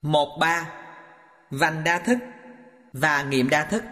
1.3 Vành đa thức và nghiệm đa thức.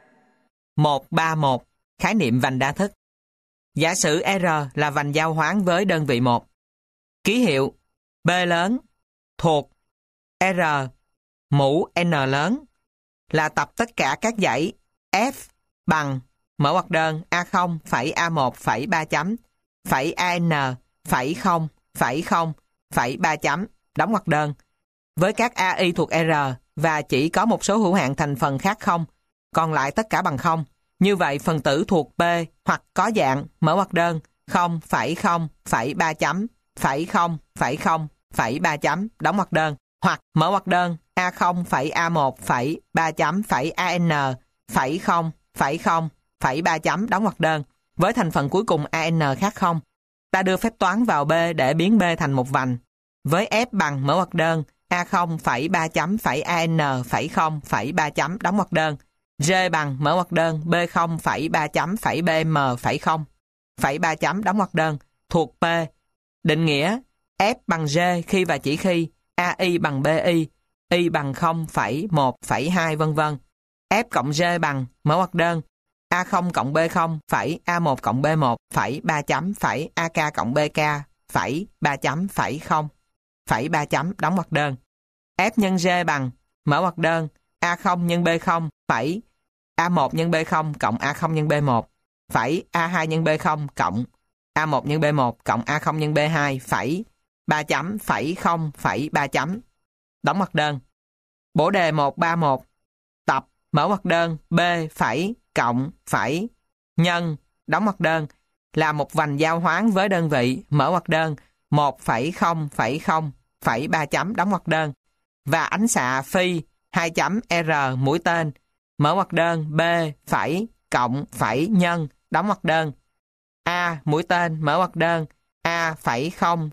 1.3.1 Khái niệm vành đa thức. Giả sử R là vành giao hoán với đơn vị 1. Ký hiệu B lớn thuộc R mũ N lớn là tập tất cả các dãy F bằng mở ngoặc đơn A0 phẩy A1 phẩy 3 chấm phẩy AN phẩy 0 phẩy 0 phẩy 3 chấm đóng ngoặc đơn với các AI thuộc R và chỉ có một số hữu hạn thành phần khác không, còn lại tất cả bằng 0. Như vậy phần tử thuộc P hoặc có dạng mở ngoặc đơn 0 phẩy 0 phẩy 3 chấm phẩy 0 phẩy 0 phẩy 3 chấm đóng ngoặc đơn hoặc mở ngoặc đơn A0 phẩy A1 phẩy 3 chấm phẩy AN phẩy 0 phẩy 0 phẩy 3 chấm đóng ngoặc đơn với thành phần cuối cùng AN khác không. Ta đưa phép toán vào B để biến B thành một vành với F bằng mở ngoặc đơn A0 phẩy 3 chấm phẩy AN phẩy 0 phẩy 3 chấm đóng ngoặc đơn G bằng mở ngoặc đơn B0 phẩy 3 chấm phẩy BM phẩy 0 phẩy 3 chấm đóng ngoặc đơn thuộc P. Định nghĩa F bằng G khi và chỉ khi AI bằng BI, Y bằng 0,1,2 vân vân. F cộng G bằng mở ngoặc đơn A0 cộng B0 phẩy A1 cộng B1 phẩy 3 chấm phẩy AK cộng BK phẩy 3 chấm phẩy 0 phẩy 3 chấm đóng ngoặc đơn. F nhân G bằng mở ngoặc đơn A0 nhân B0 phẩy A1 nhân B0 cộng A0 nhân B1 phẩy A2 nhân B0 cộng A1 nhân B1 cộng A0 nhân B2 phẩy 3 chấm phẩy 0 phẩy 3 chấm đóng ngoặc đơn. Bổ đề 131 tập mở ngoặc đơn B phẩy cộng phẩy nhân đóng ngoặc đơn là một vành giao hoán với đơn vị mở ngoặc đơn 1,0,0 phẩy 3 chấm đóng ngoặc đơn và ánh xạ phi 2 chấm R mũi tên mở ngoặc đơn B phẩy cộng phẩy nhân đóng ngoặc đơn A mũi tên mở ngoặc đơn A phẩy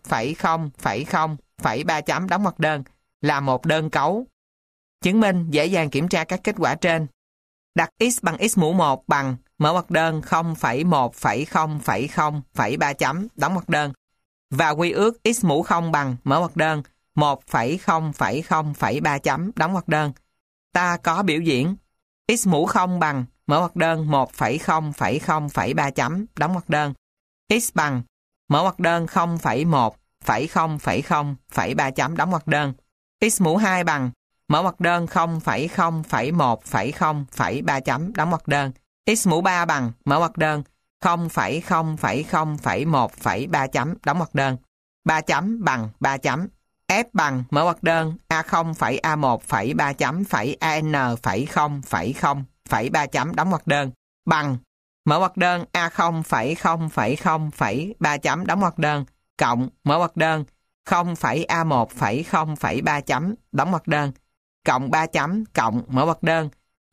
0,0,0 phẩy 3 chấm đóng ngoặc đơn là một đơn cấu. Chứng minh dễ dàng kiểm tra các kết quả trên. Đặt x bằng x mũ 1 bằng mở ngoặc đơn 0,1,0,0 phẩy 3 chấm đóng ngoặc đơn và quy ước x mũ 0 bằng mở ngoặc đơn 1,0,0 phẩy 3 chấm đóng ngoặc đơn. Ta có biểu diễn x mũ 0 bằng mở ngoặc đơn 1,0,0 phẩy 3 chấm đóng ngoặc đơn x bằng mở ngoặc đơn 0,1,0,0 phẩy 3 chấm đóng ngoặc đơn x mũ 2 bằng mở ngoặc đơn 0,0,1,0 phẩy 3 chấm đóng ngoặc đơn x mũ 3 bằng mở ngoặc đơn 0,0,0,1 phẩy 3 chấm đóng ngoặc đơn 3 chấm bằng 3 chấm F bằng mở ngoặc đơn A0 phẩy A1 phẩy 3 chấm phẩy AN phẩy 0 phẩy 0 phẩy 3 chấm đóng ngoặc đơn bằng mở ngoặc đơn A0 phẩy 0,0 phẩy 3 chấm đóng ngoặc đơn cộng mở ngoặc đơn 0 phẩy A1 phẩy 0 phẩy 3 chấm đóng ngoặc đơn cộng 3 chấm cộng mở ngoặc đơn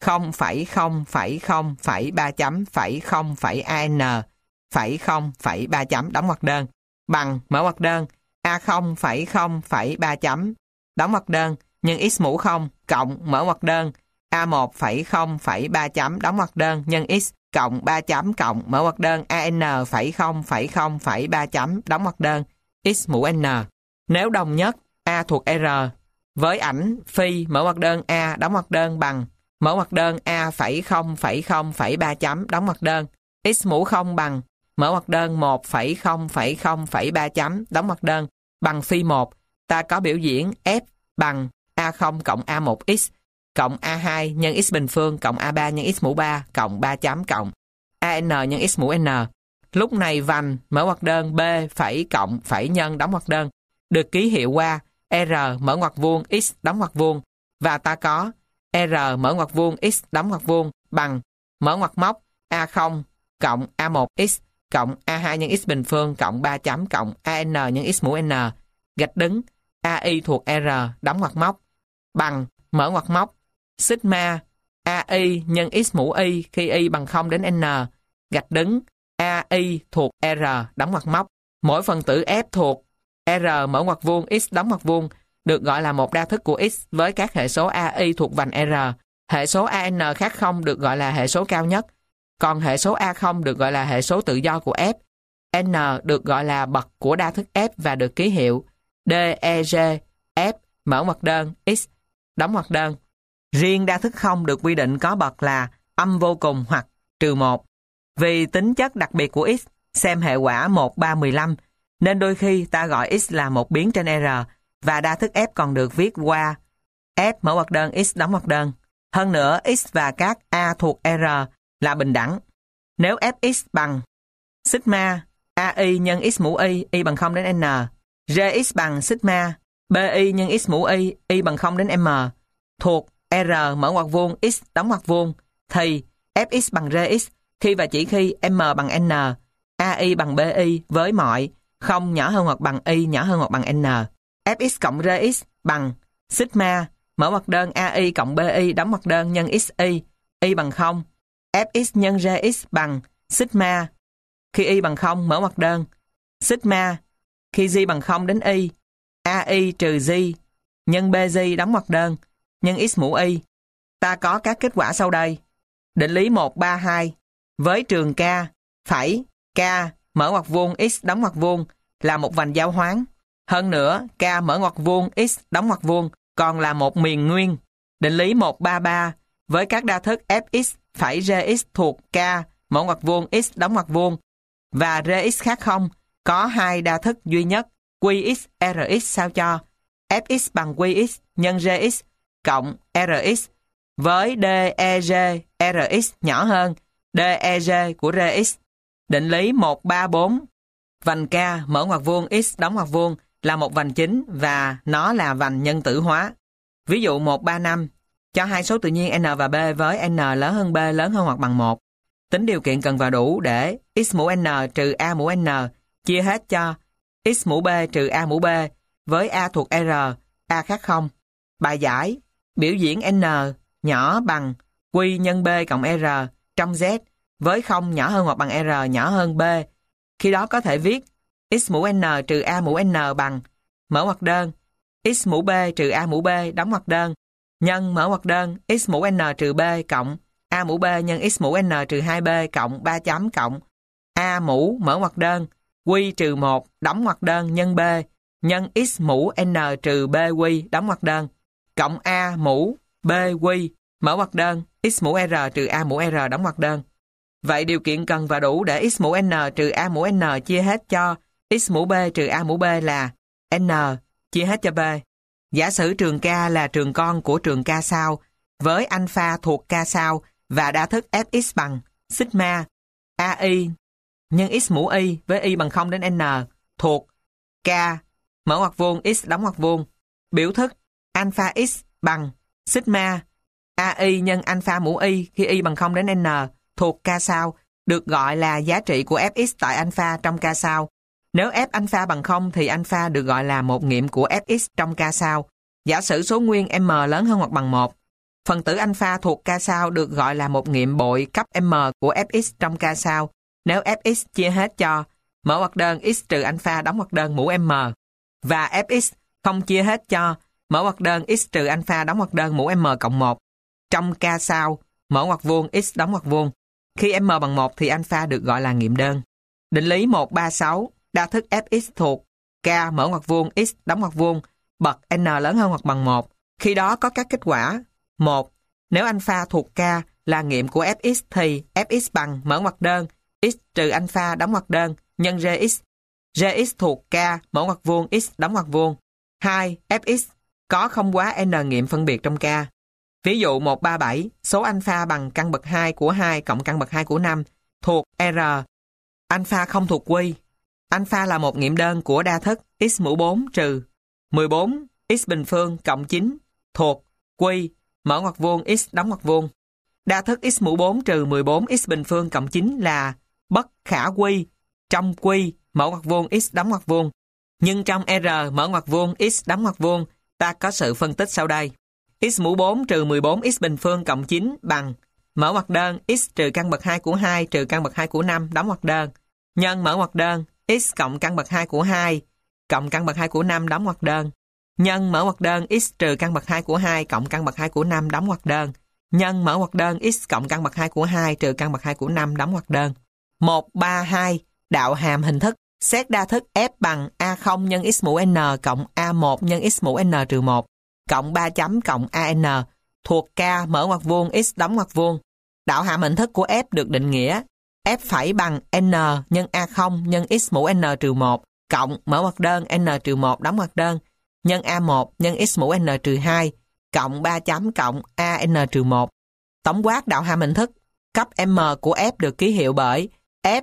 0,0,0 phẩy 3 chấm phẩy 0 phẩy AN phẩy 0 phẩy 3 chấm đóng ngoặc đơn bằng mở ngoặc đơn A0 phẩy 0 phẩy 3 chấm đóng ngoặc đơn nhân x mũ 0 cộng mở ngoặc đơn A1 phẩy 0 phẩy 3 chấm đóng ngoặc đơn nhân x cộng 3 chấm cộng mở ngoặc đơn AN phẩy 0 phẩy 0 phẩy 3 chấm đóng ngoặc đơn x mũ n. Nếu đồng nhất A thuộc R với ảnh phi mở ngoặc đơn A đóng ngoặc đơn bằng mở ngoặc đơn A phẩy 0,0 phẩy 3 chấm đóng ngoặc đơn x mũ 0 bằng mở ngoặc đơn 1,0,0 phẩy 3 chấm đóng ngoặc đơn bằng phi 1, ta có biểu diễn F bằng A0 cộng A1x cộng A2 nhân x bình phương cộng A3 nhân x mũ 3 cộng 3 chấm cộng AN nhân x mũ n. Lúc này vành mở ngoặc đơn B phẩy cộng phẩy nhân đóng ngoặc đơn được ký hiệu qua R mở ngoặc vuông x đóng ngoặc vuông và ta có R mở ngoặc vuông x đóng ngoặc vuông bằng mở ngoặc móc A0 cộng A1x cộng A2 nhân x bình phương cộng 3 chấm cộng AN nhân x mũ n gạch đứng AI thuộc R đóng ngoặc móc bằng mở ngoặc móc sigma AI nhân x mũ y khi y bằng 0 đến n gạch đứng AI thuộc R đóng ngoặc móc. Mỗi phần tử F thuộc R mở ngoặc vuông x đóng ngoặc vuông được gọi là một đa thức của x với các hệ số AI thuộc vành R. Hệ số AN khác 0 được gọi là hệ số cao nhất, còn hệ số A0 được gọi là hệ số tự do của F. N được gọi là bậc của đa thức F và được ký hiệu DEG F mở ngoặc đơn, x, đóng ngoặc đơn. Riêng đa thức không được quy định có bậc là âm vô cùng hoặc -1. Vì tính chất đặc biệt của x, xem hệ quả 1, 3, 15, nên đôi khi ta gọi x là một biến trên R, và đa thức f còn được viết qua f mở ngoặc đơn, x đóng ngoặc đơn. Hơn nữa, x và các a thuộc R là bình đẳng. Nếu fx bằng sigma AI nhân x mũ y bằng 0 đến n, Gx bằng sigma BI nhân x mũ y bằng 0 đến m, thuộc R mở ngoặc vuông, x đóng ngoặc vuông, thì fx bằng Gx khi và chỉ khi m bằng n, AI bằng BI với mọi không nhỏ hơn hoặc bằng y nhỏ hơn hoặc bằng n. Fx cộng Gx bằng sigma mở ngoặc đơn AI cộng BI đóng ngoặc đơn nhân xy, y bằng 0. Fx nhân Gx bằng sigma khi y bằng 0 mở ngoặc đơn, sigma khi g bằng 0 đến y, AI trừ g nhân bg đóng ngoặc đơn nhân x mũ y. Ta có các kết quả sau đây. Định lý 132 với trường K phẩy K mở ngoặc vuông, x đóng ngoặc vuông là một vành giao hoán. Hơn nữa, K mở ngoặc vuông, x đóng ngoặc vuông còn là một miền nguyên. Định lý 133 với các đa thức fx phẩy Gx thuộc K mở ngoặc vuông, x đóng ngoặc vuông và Gx khác 0 có hai đa thức duy nhất Qx, Rx sao cho fx bằng Qx nhân Gx cộng Rx với DEG Rx nhỏ hơn DEG của Rx. Định lý 134 vành K mở ngoặc vuông, x đóng ngoặc vuông là một vành chính và nó là vành nhân tử hóa. Ví dụ 135 cho hai số tự nhiên n và b với n lớn hơn b lớn hơn hoặc bằng 1. Tính điều kiện cần và đủ để x mũ n trừ a mũ n chia hết cho x mũ b trừ a mũ b với a thuộc R, a khác 0. Bài giải biểu diễn n nhỏ bằng Q nhân b cộng R trong Z với 0 nhỏ hơn hoặc bằng R nhỏ hơn b. Khi đó có thể viết x mũ n trừ a mũ n bằng mở ngoặc đơn x mũ b trừ a mũ b đóng ngoặc đơn nhân mở ngoặc đơn x mũ n trừ b cộng a mũ b nhân x mũ n trừ 2b cộng 3 chấm cộng a mũ mở ngoặc đơn q trừ 1 đóng ngoặc đơn nhân b nhân x mũ n trừ b q đóng ngoặc đơn cộng a mũ b q mở ngoặc đơn x mũ r trừ a mũ r đóng ngoặc đơn. Vậy điều kiện cần và đủ để x mũ n trừ a mũ n chia hết cho x mũ b trừ a mũ b là n chia hết cho b. Giả sử trường K là trường con của trường K sau với alpha thuộc K sau và đa thức fx bằng sigma AI nhân x mũ y với y bằng 0 đến n thuộc K mở ngoặc vuông, x đóng ngoặc vuông. Biểu thức alpha x bằng sigma AI nhân alpha mũ y khi y bằng 0 đến n thuộc K sau được gọi là giá trị của fx tại alpha trong K sau. Nếu f alpha bằng 0 thì alpha được gọi là một nghiệm của fx trong K sau. Giả sử số nguyên m lớn hơn hoặc bằng 1. Phần tử alpha thuộc K sau được gọi là một nghiệm bội cấp m của fx trong K sau. Nếu fx chia hết cho mở ngoặc đơn x trừ alpha đóng ngoặc đơn mũ m và fx không chia hết cho mở ngoặc đơn x trừ alpha đóng ngoặc đơn mũ m cộng 1 trong K sau mở ngoặc vuông x đóng ngoặc vuông. Khi m bằng 1 thì alpha được gọi là nghiệm đơn. Định lý 136 đa thức fx thuộc K mở ngoặc vuông, x đóng ngoặc vuông bậc n lớn hơn hoặc bằng 1. Khi đó có các kết quả. 1. Nếu alpha thuộc K là nghiệm của fx thì fx bằng mở ngoặc đơn x trừ alpha đóng ngoặc đơn nhân Gx. Gx thuộc K mở ngoặc vuông, x đóng ngoặc vuông. 2. Fx có không quá n nghiệm phân biệt trong K. Ví dụ 137 số alpha bằng căn bậc 2 của 2 cộng căn bậc 2 của 5 thuộc R. Alpha không thuộc Q. Alpha là một nghiệm đơn của đa thức x mũ 4 trừ 14 x bình phương cộng 9 thuộc Q mở ngoặc vuông, x đóng ngoặc vuông. Đa thức x mũ 4 trừ 14 x bình phương cộng 9 là bất khả quy trong Q mở ngoặc vuông, x đóng ngoặc vuông. Nhưng trong R mở ngoặc vuông, x đóng ngoặc vuông ta có sự phân tích sau đây. X mũ 4 trừ 14 x bình phương cộng 9 bằng mở ngoặc đơn x trừ căn bậc 2 của 2 trừ căn bậc 2 của 5 đóng ngoặc đơn nhân mở ngoặc đơn x cộng căn bậc 2 của 2 cộng căn bậc 2 của 5 đóng ngoặc đơn nhân mở ngoặc đơn x trừ căn bậc 2 của 2 cộng căn bậc 2 của 5 đóng ngoặc đơn nhân mở ngoặc đơn x cộng căn bậc 2 của 2 trừ căn bậc 2 của 5 đóng ngoặc đơn. 132 đạo hàm hình thức. Xét đa thức f bằng a0 nhân x mũ n cộng a1 nhân x mũ n trừ 1 cộng 3 chấm cộng AN thuộc K mở ngoặc vuông X đóng ngoặc vuông. Đạo hàm hình thức của F được định nghĩa F phẩy bằng N nhân A0 nhân X mũ N trừ 1 cộng mở ngoặc đơn N trừ 1 đóng ngoặc đơn nhân A1 nhân X mũ N trừ 2 cộng 3 chấm cộng AN trừ 1. Tổng quát đạo hàm hình thức cấp M của F được ký hiệu bởi F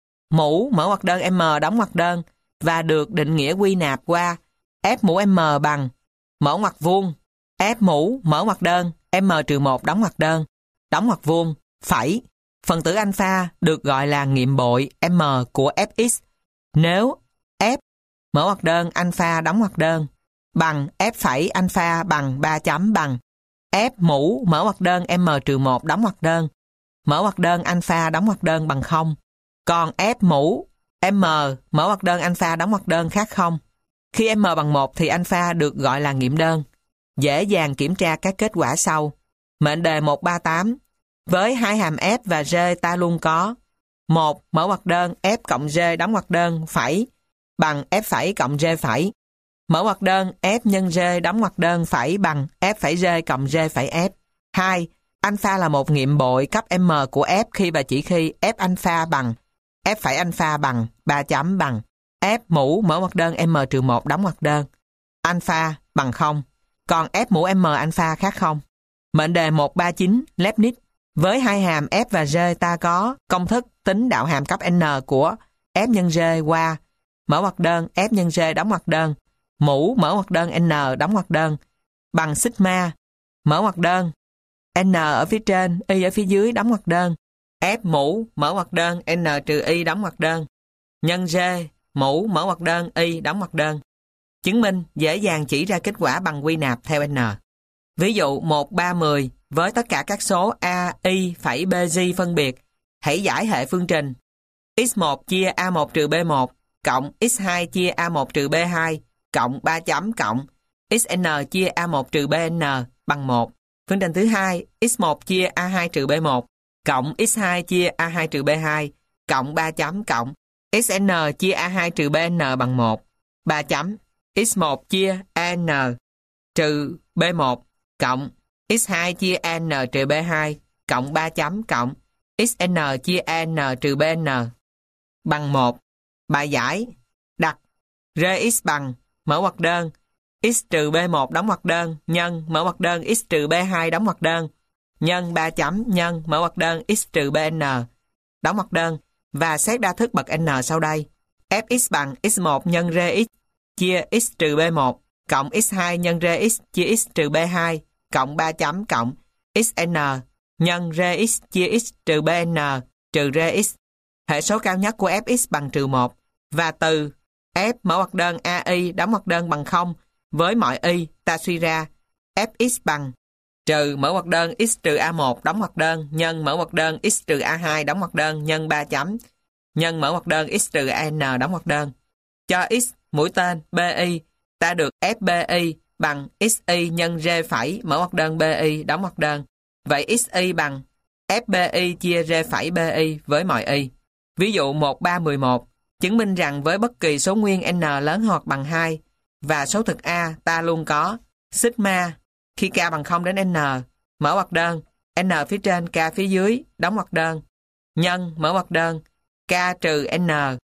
mũ mở ngoặc đơn M đóng ngoặc đơn và được định nghĩa quy nạp qua F mũ M bằng mở ngoặc vuông F mũ mở ngoặc đơn M trừ 1 đóng ngoặc vuông phẩy. Phần tử alpha được gọi là nghiệm bội M của Fx nếu F mở ngoặc đơn alpha đóng ngoặc đơn bằng F phẩy alpha bằng 3 chấm bằng F mũ mở ngoặc đơn M trừ 1 đóng ngoặc đơn mở ngoặc đơn alpha đóng ngoặc đơn bằng 0. Còn F mũ M mở ngoặc đơn alpha đóng ngoặc đơn khác 0. Khi M bằng 1 thì alpha được gọi là nghiệm đơn. Dễ dàng kiểm tra các kết quả sau. Mệnh đề 138. Với hai hàm F và G ta luôn có 1. Mở ngoặc đơn F cộng G đóng ngoặc đơn phẩy bằng F phẩy cộng G phẩy. Mở ngoặc đơn F nhân G đóng ngoặc đơn phẩy bằng F phẩy G cộng G phẩy F. 2. Alpha là một nghiệm bội cấp M của F khi và chỉ khi F alpha bằng F phẩy alpha bằng 3 chấm bằng F mũ mở ngoặc đơn M trừ 1 đóng ngoặc đơn alpha bằng 0. Còn F mũ M alpha khác 0. Mệnh đề 139 Leibniz. Với hai hàm F và G ta có công thức tính đạo hàm cấp N của F nhân G qua mở ngoặc đơn F nhân G đóng ngoặc đơn mũ mở ngoặc đơn N đóng ngoặc đơn bằng sigma mở ngoặc đơn N ở phía trên, Y ở phía dưới đóng ngoặc đơn F mũ mở ngoặc đơn N trừ Y đóng ngoặc đơn nhân G mũ mở ngoặc đơn Y đóng ngoặc đơn. Chứng minh dễ dàng chỉ ra kết quả bằng quy nạp theo N. Ví dụ 1, 3, 10 với tất cả các số A, Y, phẩy BG phân biệt. Hãy giải hệ phương trình x1 chia A1 trừ B1 cộng x2 chia A1 trừ B2 cộng 3 chấm cộng xn chia A1 trừ BN bằng 1. Phương trình thứ hai x1 chia A2 trừ B1 cộng x2 chia A2 trừ B2 cộng 3 chấm cộng xn chia A2 trừ BN bằng 1. 3 chấm x1 chia AN trừ B1 cộng x2 chia AN trừ B2 cộng 3 chấm cộng xn chia AN trừ BN bằng 1. Bài giải đặt Rx bằng mở ngoặc đơn x trừ B1 đóng ngoặc đơn nhân mở ngoặc đơn x trừ B2 đóng ngoặc đơn nhân 3 chấm nhân mở ngoặc đơn x trừ BN đóng ngoặc đơn và xét đa thức bậc n sau đây. Fx bằng x1 nhân Rx chia x trừ B1 cộng x2 nhân Rx chia x trừ B2 cộng 3 chấm cộng xn nhân Rx chia x trừ BN trừ Rx. Hệ số cao nhất của Fx bằng trừ 1 và từ F mở ngoặc đơn AI đóng ngoặc đơn bằng 0 với mọi Y ta suy ra Fx bằng trừ mở ngoặc đơn x trừ A1 đóng ngoặc đơn nhân mở ngoặc đơn x trừ A2 đóng ngoặc đơn nhân 3 chấm nhân mở ngoặc đơn x trừ AN đóng ngoặc đơn. Cho x mũi tên BI ta được FBI bằng XY nhân R phẩy mở ngoặc đơn BI đóng ngoặc đơn. Vậy XY bằng FBI chia R phẩy BI với mọi Y. Ví dụ 1, 3, 11 chứng minh rằng với bất kỳ số nguyên n lớn hoặc bằng 2 và số thực A ta luôn có sigma khi k bằng 0 đến n mở ngoặc đơn n phía trên k phía dưới đóng ngoặc đơn nhân mở ngoặc đơn k trừ n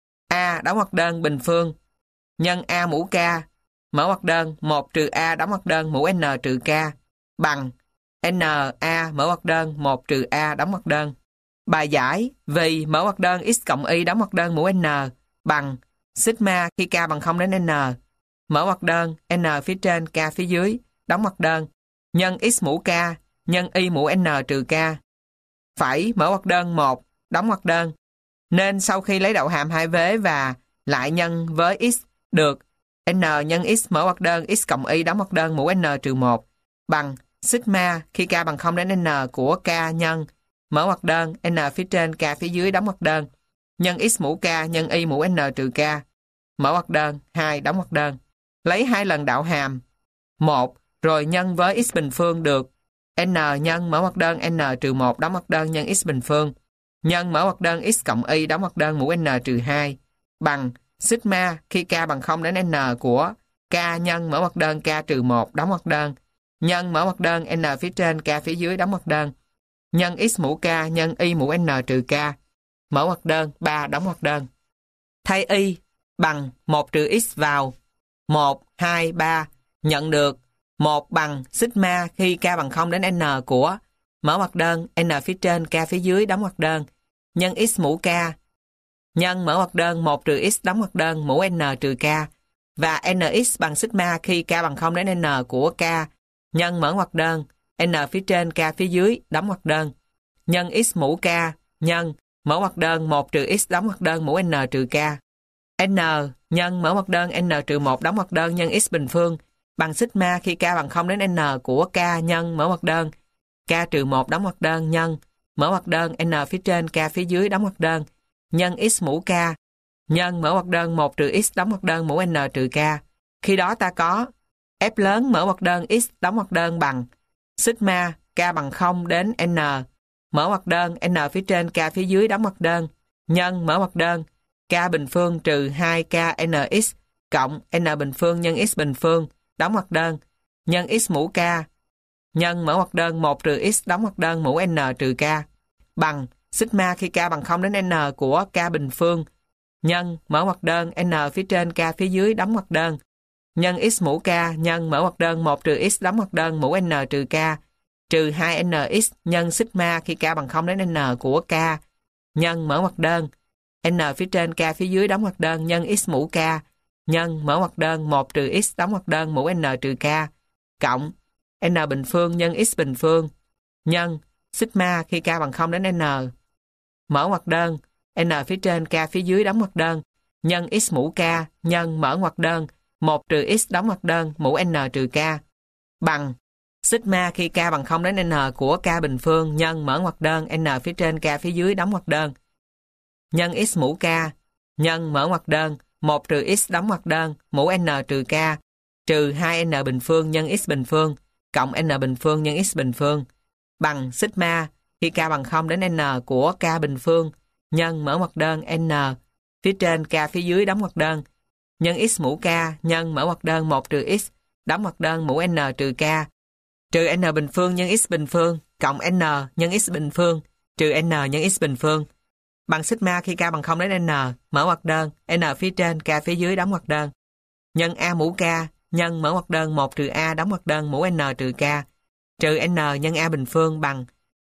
a đóng ngoặc đơn bình phương nhân a mũ k mở ngoặc đơn 1 trừ a đóng ngoặc đơn mũ n trừ k bằng n a mở ngoặc đơn 1 trừ a đóng ngoặc đơn. Bài giải vì mở ngoặc đơn x cộng y đóng ngoặc đơn mũ n bằng sigma khi k bằng 0 đến n mở ngoặc đơn n phía trên k phía dưới đóng ngoặc đơn nhân x mũ k nhân y mũ n trừ k phẩy mở ngoặc đơn 1 đóng ngoặc đơn. Nên sau khi lấy đậu hàm hai vế và lại nhân với x được n nhân x mở ngoặc đơn x cộng y đóng ngoặc đơn mũ n trừ 1 bằng sigma khi k bằng 0 đến n của k nhân mở ngoặc đơn n phía trên k phía dưới đóng ngoặc đơn nhân x mũ k nhân y mũ n trừ k mở ngoặc đơn 2 đóng ngoặc đơn. Lấy 2 lần đạo hàm 1 rồi nhân với x bình phương được n nhân mở ngoặc đơn n trừ 1 đóng ngoặc đơn nhân x bình phương nhân mở ngoặc đơn x cộng y đóng ngoặc đơn mũ n trừ 2 bằng sigma khi k bằng 0 đến n của k nhân mở ngoặc đơn k trừ 1 đóng ngoặc đơn nhân mở ngoặc đơn n phía trên k phía dưới đóng ngoặc đơn nhân x mũ k nhân y mũ n trừ k mở ngoặc đơn 3 đóng ngoặc đơn. Thay y bằng 1 trừ x vào 1, 2, 3 nhận được 1 bằng sigma khi k bằng 0 đến n của mở ngoặc đơn n phía trên k phía dưới đóng ngoặc đơn nhân x mũ k nhân mở ngoặc đơn 1 trừ x đóng ngoặc đơn mũ n trừ k và nx bằng sigma khi k bằng 0 đến n của k nhân mở ngoặc đơn n phía trên k phía dưới đóng ngoặc đơn nhân x mũ k nhân mở ngoặc đơn 1 trừ x đóng ngoặc đơn mũ n trừ k. N nhân mở ngoặc đơn n trừ 1 đóng ngoặc đơn nhân x bình phương bằng sigma khi k bằng 0 đến n của k nhân mở ngoặc đơn k trừ 1 đóng ngoặc đơn nhân mở ngoặc đơn n phía trên k phía dưới đóng ngoặc đơn nhân x mũ k nhân mở ngoặc đơn 1 trừ x đóng ngoặc đơn mũ n trừ k. Khi đó ta có f lớn mở ngoặc đơn x đóng ngoặc đơn bằng sigma k bằng 0 đến n mở ngoặc đơn n phía trên k phía dưới đóng ngoặc đơn nhân mở ngoặc đơn k bình phương trừ 2k nx cộng n bình phương nhân x bình phương đóng ngoặc đơn nhân x mũ k nhân mở ngoặc đơn 1 trừ x đóng ngoặc đơn mũ n trừ k bằng sigma khi k bằng 0 đến n của k bình phương nhân mở ngoặc đơn n phía trên k phía dưới đóng ngoặc đơn nhân x mũ k nhân mở ngoặc đơn 1 trừ x đóng ngoặc đơn mũ n trừ k trừ 2nx nhân sigma khi k bằng 0 đến n của k nhân mở ngoặc đơn n phía trên k phía dưới đóng ngoặc đơn nhân x mũ k nhân mở ngoặc đơn 1 trừ x đóng ngoặc đơn mũ n trừ k cộng n bình phương nhân x bình phương nhân sigma khi k bằng 0 đến n mở ngoặc đơn n phía trên k phía dưới đóng ngoặc đơn nhân x mũ k nhân mở ngoặc đơn 1 trừ x đóng ngoặc đơn mũ n trừ k bằng sigma khi k bằng 0 đến n của k bình phương nhân mở ngoặc đơn n phía trên k phía dưới đóng ngoặc đơn nhân x mũ k nhân mở ngoặc đơn 1 trừ x đóng ngoặc đơn mũ n trừ k trừ 2n bình phương nhân x bình phương cộng n bình phương nhân x bình phương bằng sigma khi k bằng 0 đến n của k bình phương nhân mở ngoặc đơn n phía trên k phía dưới đóng ngoặc đơn nhân x mũ k nhân mở ngoặc đơn 1 trừ x đóng ngoặc đơn mũ n trừ k trừ n bình phương nhân x bình phương cộng n nhân x bình phương trừ n nhân x bình phương bằng sigma khi k bằng 0 đến n mở ngoặc đơn n phía trên k phía dưới đóng ngoặc đơn nhân a mũ k nhân mở ngoặc đơn 1 trừ a đóng ngoặc đơn mũ n trừ k trừ n nhân a bình phương bằng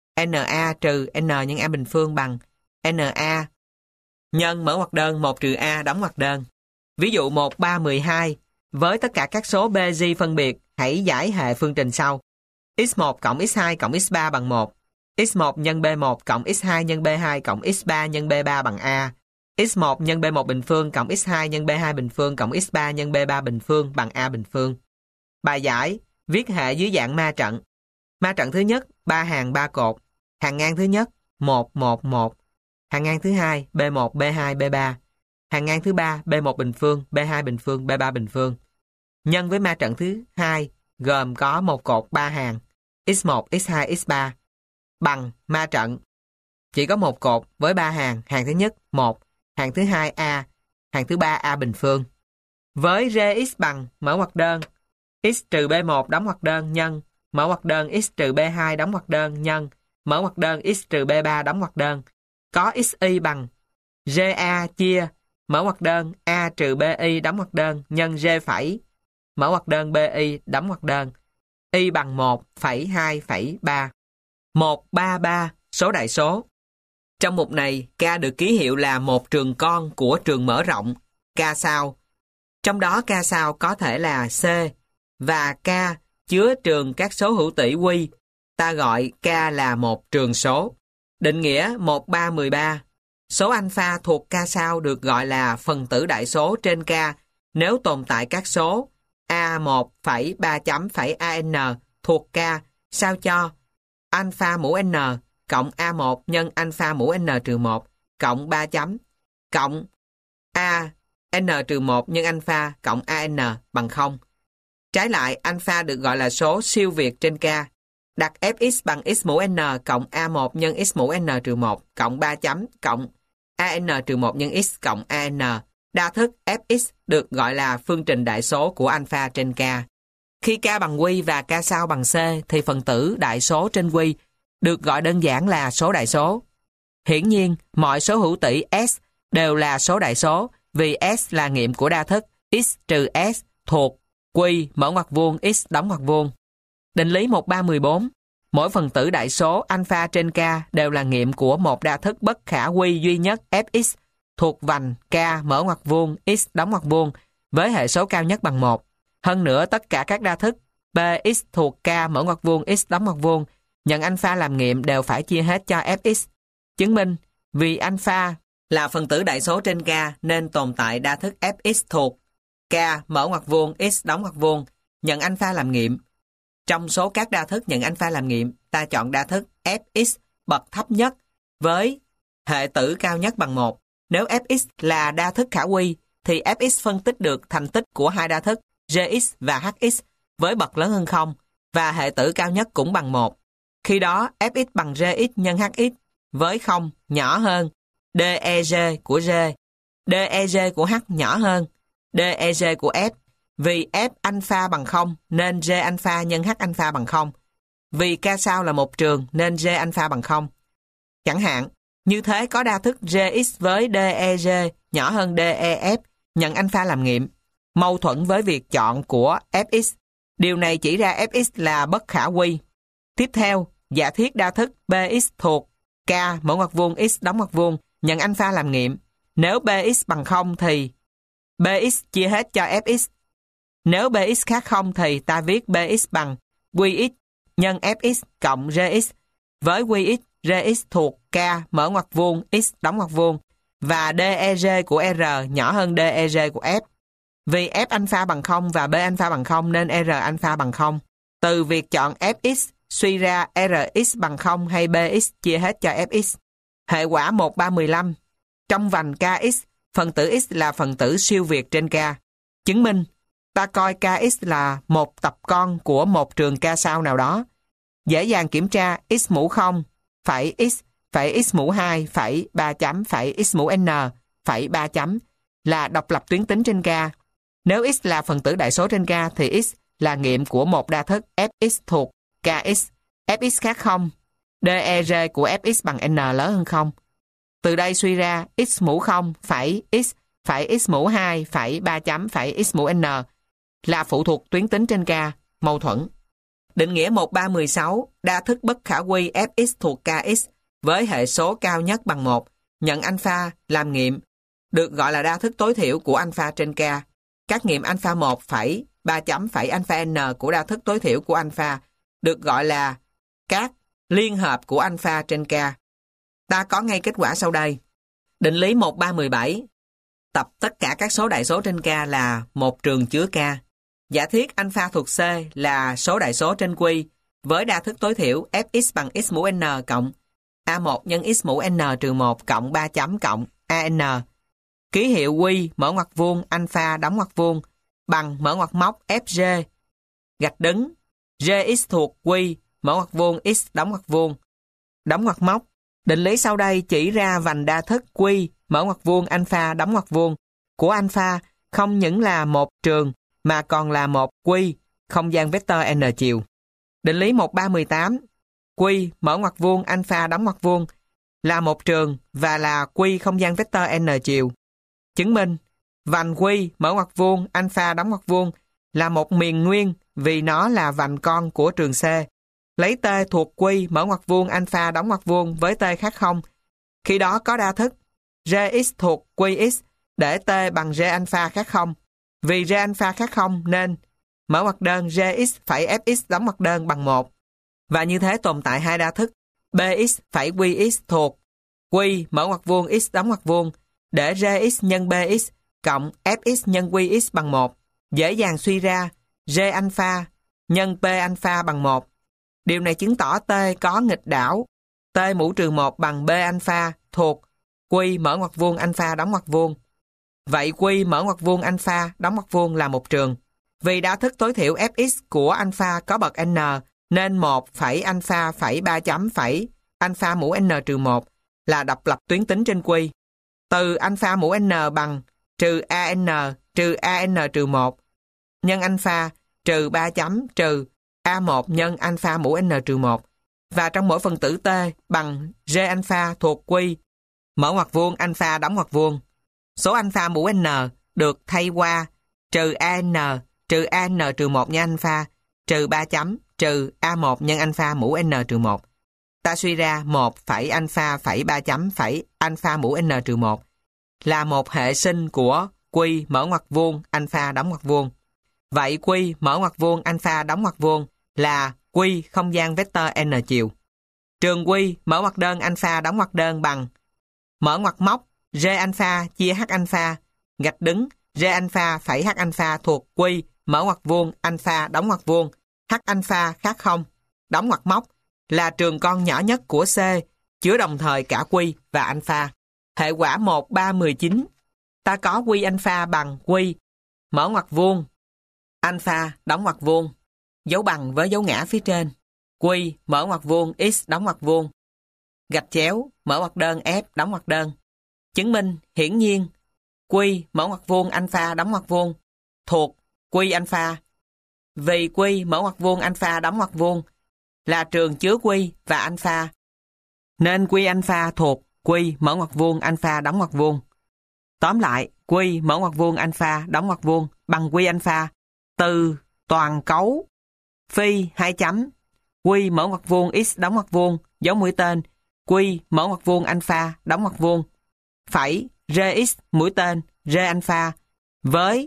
na trừ n nhân a bình phương bằng na nhân mở ngoặc đơn 1 trừ a đóng ngoặc đơn. Ví dụ 1, 3, 12 với tất cả các số Bezier phân biệt hãy giải hệ phương trình sau. x1 cộng x2 cộng x3 bằng 1. x1 nhân b1 cộng x2 nhân b2 cộng x3 nhân b3 bằng a. x1 nhân b1 bình phương cộng x2 nhân b2 bình phương cộng x3 nhân b3 bình phương bằng a bình phương. Bài giải viết hệ dưới dạng ma trận. Ma trận thứ nhất 3 hàng 3 cột. Hàng ngang thứ nhất 1, 1, 1. Hàng ngang thứ hai b1, b2, b3. Hàng ngang thứ ba b1 bình phương, b2 bình phương, b3 bình phương. Nhân với ma trận thứ hai gồm có một cột 3 hàng x1, x2, x3 bằng ma trận chỉ có một cột với 3 hàng, hàng thứ nhất 1, hàng thứ hai a, hàng thứ ba a bình phương. Với Rx bằng mở ngoặc đơn x trừ b1 đóng ngoặc đơn nhân mở ngoặc đơn x trừ b2 đóng ngoặc đơn nhân mở ngoặc đơn x trừ b3 đóng ngoặc đơn có xy bằng Ra chia mở ngoặc đơn a trừ bi đóng ngoặc đơn nhân g phẩy mở ngoặc đơn bi đóng ngoặc đơn y bằng 1,2,3. 133 số đại số. Trong mục này, K được ký hiệu là một trường con của trường mở rộng K sao. Trong đó K sao có thể là C và K chứa trường các số hữu tỷ Q. Ta gọi K là một trường số. Định nghĩa 1313. Số alpha thuộc K sao được gọi là phần tử đại số trên K nếu tồn tại các số A1,3.an thuộc K sao cho alpha mũ n cộng A1 nhân alpha mũ n trừ 1 cộng 3 chấm cộng A n trừ 1 nhân alpha cộng an bằng 0. Trái lại, alpha được gọi là số siêu việt trên K. Đặt fx bằng x mũ n cộng A1 nhân x mũ n trừ 1 cộng 3 chấm cộng an trừ 1 nhân x cộng an. Đa thức fx được gọi là phương trình đại số của alpha trên K. Khi K bằng Q và K sao bằng C thì phần tử đại số trên Q được gọi đơn giản là số đại số. Hiển nhiên, mọi số hữu tỷ S đều là số đại số vì S là nghiệm của đa thức x trừ S thuộc Q mở ngoặc vuông x đóng ngoặc vuông. Định lý 1314, mỗi phần tử đại số alpha trên K đều là nghiệm của một đa thức bất khả quy duy nhất Fx thuộc vành K mở ngoặc vuông x đóng ngoặc vuông với hệ số cao nhất bằng 1. Hơn nữa, tất cả các đa thức Px thuộc K mở ngoặc vuông x đóng ngoặc vuông nhận alpha làm nghiệm đều phải chia hết cho Fx. Chứng minh, vì alpha là phần tử đại số trên K nên tồn tại đa thức Fx thuộc K mở ngoặc vuông x đóng ngoặc vuông nhận alpha làm nghiệm. Trong số các đa thức nhận alpha làm nghiệm, ta chọn đa thức Fx bậc thấp nhất với hệ tử cao nhất bằng 1. Nếu Fx là đa thức khả quy, thì Fx phân tích được thành tích của hai đa thức Gx và Hx với bậc lớn hơn 0 và hệ tử cao nhất cũng bằng 1. Khi đó, Fx bằng Gx nhân Hx với 0 nhỏ hơn DEG của G, DEG của H nhỏ hơn DEG của F. Vì F alpha bằng 0 nên G alpha nhân H alpha bằng 0. Vì K sao là một trường nên G alpha bằng 0. Chẳng hạn, như thế có đa thức Gx với DEG nhỏ hơn DEF nhận alpha làm nghiệm, mâu thuẫn với việc chọn của Fx. Điều này chỉ ra Fx là bất khả quy. Tiếp theo, giả thiết đa thức Px thuộc K mở ngoặc vuông x đóng ngoặc vuông nhận alpha làm nghiệm. Nếu Px bằng 0 thì Px chia hết cho Fx. Nếu Px khác 0 thì ta viết Px bằng Qx nhân Fx cộng Gx với Qx, Gx thuộc K mở ngoặc vuông x đóng ngoặc vuông và DEG của R nhỏ hơn DEG của F. Vì F alpha bằng 0 và B alpha bằng 0 nên R alpha bằng 0. Từ việc chọn Fx suy ra Rx bằng 0 hay Bx chia hết cho Fx. Hệ quả 1315. Trong vành Kx, phần tử x là phần tử siêu việt trên K. Chứng minh, ta coi Kx là một tập con của một trường K sao nào đó. Dễ dàng kiểm tra x mũ 0 phẩy x phẩy x mũ 2 phẩy 3 chấm phẩy x mũ n phẩy 3 chấm là độc lập tuyến tính trên K. Nếu x là phần tử đại số trên K thì x là nghiệm của một đa thức Fx thuộc Kx. Fx khác 0, DEG của Fx bằng n lớn hơn 0. Từ đây suy ra x mũ 0 phẩy x mũ 2 phẩy 3 chấm phẩy x mũ n là phụ thuộc tuyến tính trên K, mâu thuẫn. Định nghĩa 1316, đa thức bất khả quy Fx thuộc Kx với hệ số cao nhất bằng 1, nhận alpha làm nghiệm, được gọi là đa thức tối thiểu của alpha trên K. Các nghiệm alpha 1 phẩy 3 chấm phẩy alpha n của đa thức tối thiểu của alpha được gọi là các liên hợp của alpha trên K. Ta có ngay kết quả sau đây. Định lý 1317. Tập tất cả các số đại số trên K là một trường chứa K. Giả thiết alpha thuộc C là số đại số trên Q với đa thức tối thiểu Fx bằng x mũ n cộng A1 nhân x mũ n trừ 1 cộng 3 chấm cộng AN. Ký hiệu Q mở ngoặc vuông alpha đóng ngoặc vuông bằng mở ngoặc móc Fg gạch đứng Gx thuộc Q mở ngoặc vuông x đóng ngoặc móc. Định lý sau đây chỉ ra vành đa thức Q mở ngoặc vuông alpha đóng ngoặc vuông của alpha không những là một trường mà còn là một Q không gian vector n chiều. Định lý 1318, Q mở ngoặc vuông alpha đóng ngoặc vuông là một trường và là Q không gian vector n chiều. Chứng minh, vành Q mở ngoặc vuông alpha đóng ngoặc vuông là một miền nguyên vì nó là vành con của trường C. Lấy T thuộc Q mở ngoặc vuông alpha đóng ngoặc vuông với T khác 0. Khi đó có đa thức Gx thuộc Qx để T bằng G alpha khác 0. Vì G alpha khác 0 nên mở ngoặc đơn Gx phẩy Fx đóng ngoặc đơn bằng 1. Và như thế tồn tại hai đa thức Bx phẩy Qx thuộc Q mở ngoặc vuông x đóng ngoặc vuông để Gx nhân Bx cộng Fx nhân Qx bằng 1. Dễ dàng suy ra G alpha nhân P alpha bằng 1. Điều này chứng tỏ T có nghịch đảo T mũ trừ 1 bằng B alpha thuộc Q mở ngoặc vuông alpha đóng ngoặc vuông. Vậy Q mở ngoặc vuông alpha đóng ngoặc vuông là một trường. Vì đa thức tối thiểu Fx của alpha có bậc n nên 1 phẩy alpha phẩy 3 chấm phẩy alpha mũ n trừ 1 là độc lập tuyến tính trên Q. Từ alpha mũ n bằng trừ an trừ 1 nhân alpha trừ 3 chấm trừ A1 nhân alpha mũ N trừ 1. Và trong mỗi phần tử T bằng G alpha thuộc Q mở ngoặc vuông alpha đóng ngoặc vuông. Số alpha mũ N được thay qua trừ AN trừ 1 nhân alpha trừ 3 chấm trừ A1 nhân alpha mũ N trừ 1. Ta suy ra 1 phẩy alpha phẩy 3 chấm phẩy alpha mũ N trừ 1 là một hệ sinh của Q mở ngoặc vuông alpha đóng ngoặc vuông. Vậy Q mở ngoặc vuông alpha đóng ngoặc vuông là Q không gian vector n chiều. Trường Q mở ngoặc đơn alpha đóng ngoặc đơn bằng mở ngoặc móc G alpha chia H alpha gạch đứng G alpha phẩy H alpha thuộc Q mở ngoặc vuông alpha đóng ngoặc vuông H alpha khác 0 đóng ngoặc móc là trường con nhỏ nhất của C chứa đồng thời cả Q và alpha. Hệ quả 1, 3, 19 ta có Q alpha bằng Q mở ngoặc vuông alpha đóng ngoặc vuông dấu bằng với dấu ngã phía trên Q mở ngoặc vuông x đóng ngoặc vuông gạch chéo mở ngoặc đơn F đóng ngoặc đơn. Chứng minh hiển nhiên Q mở ngoặc vuông alpha đóng ngoặc vuông thuộc Q alpha. Vì Q mở ngoặc vuông alpha đóng ngoặc vuông là trường chứa Q và alpha nên Q alpha thuộc Q mở ngoặc vuông alpha đóng ngoặc vuông. Tóm lại, Q mở ngoặc vuông alpha đóng ngoặc vuông bằng Q alpha từ toàn cấu phi 2 chấm Q mở ngoặc vuông x đóng ngoặc vuông dấu mũi tên Q mở ngoặc vuông alpha đóng ngoặc vuông phẩy Gx mũi tên G alpha với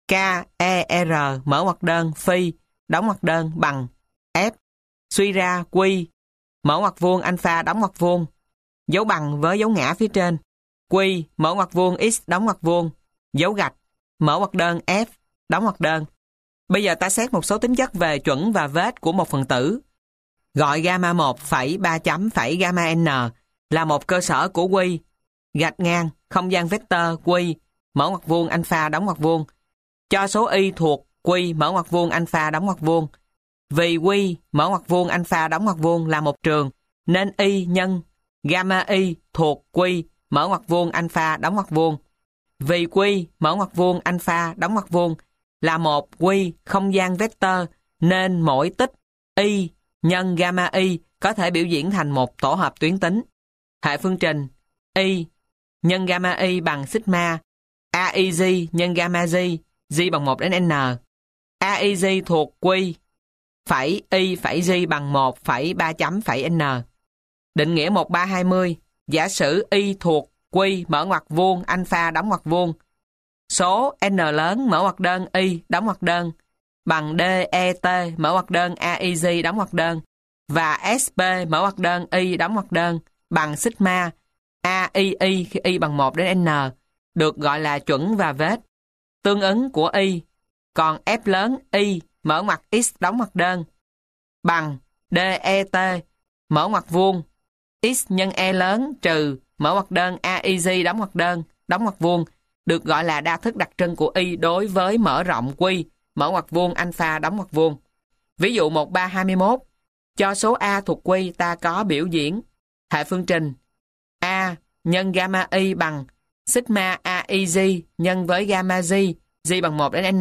KER mở ngoặc đơn phi đóng ngoặc đơn bằng F. Suy ra Q mở ngoặc vuông alpha đóng ngoặc vuông dấu bằng với dấu ngã phía trên Q mở ngoặc vuông x đóng ngoặc vuông dấu gạch mở ngoặc đơn F đóng ngoặc đơn. Bây giờ ta xét một số tính chất về chuẩn và vết của một phần tử. Gọi gamma 1 phẩy 3 chấm phẩy gamma n là một cơ sở của Q gạch ngang không gian vector Q mở ngoặc vuông alpha đóng ngoặc vuông cho số y thuộc Q mở ngoặc vuông alpha đóng ngoặc vuông. Vì Q mở ngoặc vuông alpha đóng ngoặc vuông là một trường nên y nhân gamma y thuộc Q mở ngoặc vuông alpha đóng ngoặc vuông. Vì Q mở ngoặc vuông alpha đóng ngoặc vuông là một Q không gian vector nên mỗi tích y nhân gamma y có thể biểu diễn thành một tổ hợp tuyến tính. Hệ phương trình y nhân gamma y bằng sigma AIG nhân gamma G bằng 1 đến N. AIG thuộc Q phẩy y phẩy G bằng 1 phẩy 3 chấm phẩy N. Định nghĩa 1320 giả sử y thuộc Q mở ngoặc vuông alpha đóng ngoặc vuông số n lớn mở ngoặc đơn y đóng ngoặc đơn bằng DET mở ngoặc đơn AIG đóng ngoặc đơn và SP mở ngoặc đơn y đóng ngoặc đơn bằng sigma AII khi y bằng 1 đến N được gọi là chuẩn và vết tương ứng của y. Còn F lớn y mở ngoặc x đóng ngoặc đơn bằng DET mở ngoặc vuông x nhân E lớn trừ mở ngoặc đơn AIG đóng ngoặc vuông được gọi là đa thức đặc trưng của y đối với mở rộng Q mở ngoặc vuông alpha đóng ngoặc vuông. Ví dụ 1321 cho số A thuộc Q ta có biểu diễn hệ phương trình A nhân gamma y bằng sigma AIG nhân với gamma G bằng 1 đến N,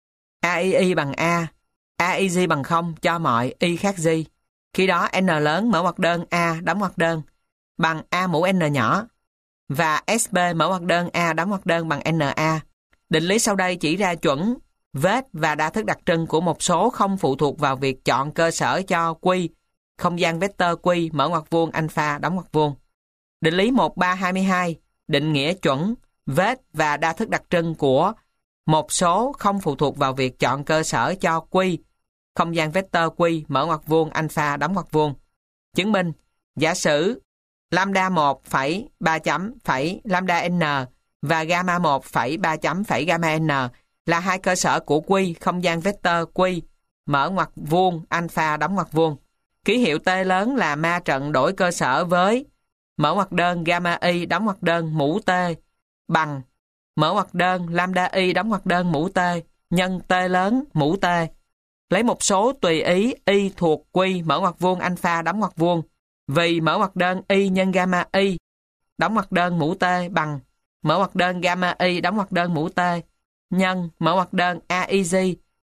AII bằng A, AIG bằng 0 cho mọi y khác G. Khi đó N lớn mở ngoặc đơn A đóng ngoặc đơn bằng A mũ N nhỏ và SP mở ngoặc đơn A đóng ngoặc đơn bằng NA. Định lý sau đây chỉ ra chuẩn, vết và đa thức đặc trưng của một số không phụ thuộc vào việc chọn cơ sở cho Q, không gian vector Q mở ngoặc vuông alpha đóng ngoặc vuông. Định lý 1322 định nghĩa chuẩn, vết và đa thức đặc trưng của một số không phụ thuộc vào việc chọn cơ sở cho Q, không gian vector Q mở ngoặc vuông alpha đóng ngoặc vuông. Chứng minh, giả sử lambda 1 phẩy 3 chấm phẩy lambda n và gamma 1 phẩy 3 chấm phẩy gamma n là hai cơ sở của Q không gian vector Q mở ngoặc vuông alpha đóng ngoặc vuông. Ký hiệu T lớn là ma trận đổi cơ sở với mở ngoặc đơn gamma y đóng ngoặc đơn mũ T bằng mở ngoặc đơn lambda y đóng ngoặc đơn mũ T nhân T lớn mũ T. Lấy một số tùy ý y thuộc Q mở ngoặc vuông alpha đóng ngoặc vuông vì mở ngoặc đơn y nhân gamma y đóng ngoặc đơn mũ T bằng mở ngoặc đơn gamma y đóng ngoặc đơn mũ T nhân mở ngoặc đơn AIG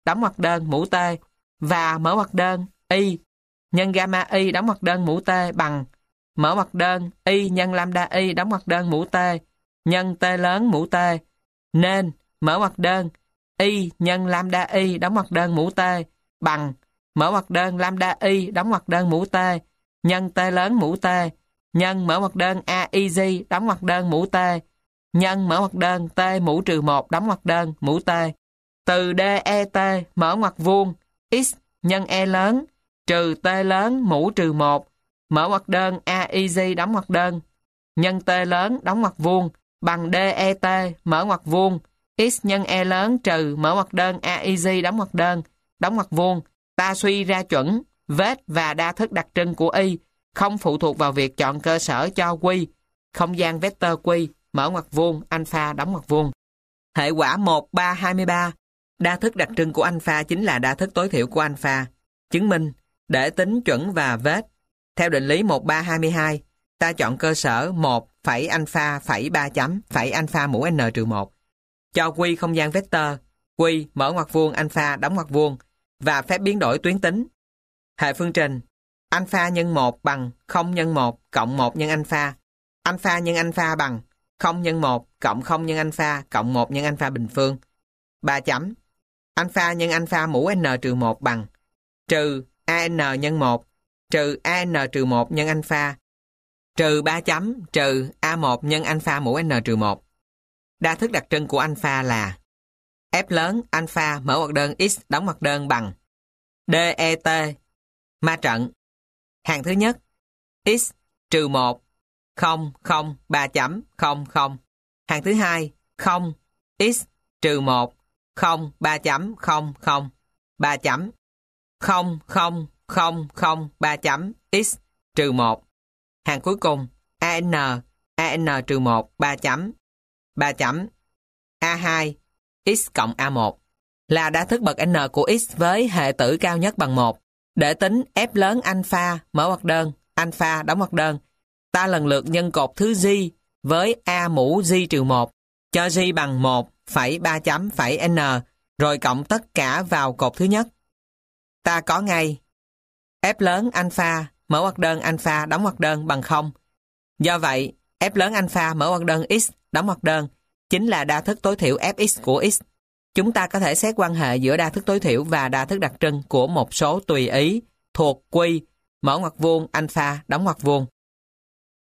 đóng ngoặc đơn mũ T và mở ngoặc đơn Y nhân gamma Y đóng ngoặc đơn mũ T bằng mở ngoặc đơn Y nhân lambda Y đóng ngoặc đơn mũ T nhân T lớn mũ T, nên mở ngoặc đơn Y nhân lambda Y đóng ngoặc đơn mũ T bằng mở ngoặc đơn lambda Y đóng ngoặc đơn mũ T nhân T lớn mũ T nhân mở ngoặc đơn AIG đóng ngoặc đơn mũ T nhân mở ngoặc đơn T mũ trừ 1 đóng ngoặc đơn mũ T. Từ DET mở ngoặc vuông X nhân E lớn trừ T lớn mũ trừ 1 mở ngoặc đơn AIG đóng ngoặc đơn nhân T lớn đóng ngoặc vuông bằng DET mở ngoặc vuông X nhân E lớn trừ mở ngoặc đơn AIG đóng ngoặc vuông. Ta suy ra chuẩn vết và đa thức đặc trưng của Y không phụ thuộc vào việc chọn cơ sở cho Q, không gian vector Q, mở ngoặc vuông, alpha đóng ngoặc vuông. Hệ quả 1, 3, 23. Đa thức đặc trưng của alpha chính là đa thức tối thiểu của alpha. Chứng minh, để tính chuẩn và vết. Theo định lý 1, 3, 22, ta chọn cơ sở 1, phẩy alpha, phẩy 3 chấm, phẩy alpha mũ n trừ 1. Cho Q không gian vector, Q, mở ngoặc vuông, alpha đóng ngoặc vuông, và phép biến đổi tuyến tính. Hệ phương trình, alpha nhân 1 bằng 0 nhân 1 cộng 1 nhân alpha. Alpha nhân alpha bằng 0 nhân 1 cộng 0 nhân alpha cộng 1 nhân alpha bình phương. 3 chấm. Alpha nhân alpha mũ n trừ 1 bằng trừ an nhân 1 trừ an trừ 1 nhân alpha trừ 3 chấm trừ a1 nhân alpha mũ n trừ 1. Đa thức đặc trưng của alpha là F lớn alpha mở ngoặc đơn X đóng ngoặc đơn bằng DET ma trận. Hàng thứ nhất X trừ 1 0 0 3 chấm 0 0. Hàng thứ hai 0 X trừ 1 0 3 chấm 0 0 3 chấm 0 0 0 0 3 chấm X trừ 1. Hàng cuối cùng an trừ 1 3 chấm A2 X cộng A1 là đa thức bậc n của X với hệ tử cao nhất bằng 1. Để tính F lớn alpha mở ngoặc đơn, alpha đóng ngoặc đơn, ta lần lượt nhân cột thứ G với A mũ G trừ 1, cho G bằng 1 phẩy 3 chấm phẩy n, rồi cộng tất cả vào cột thứ nhất. Ta có ngay F lớn alpha mở ngoặc đơn alpha đóng ngoặc đơn bằng 0. Do vậy, F lớn alpha mở ngoặc đơn X đóng ngoặc đơn chính là đa thức tối thiểu Fx của X. Chúng ta có thể xét quan hệ giữa đa thức tối thiểu và đa thức đặc trưng của một số tùy ý thuộc Q, mở ngoặc vuông alpha đóng ngoặc vuông.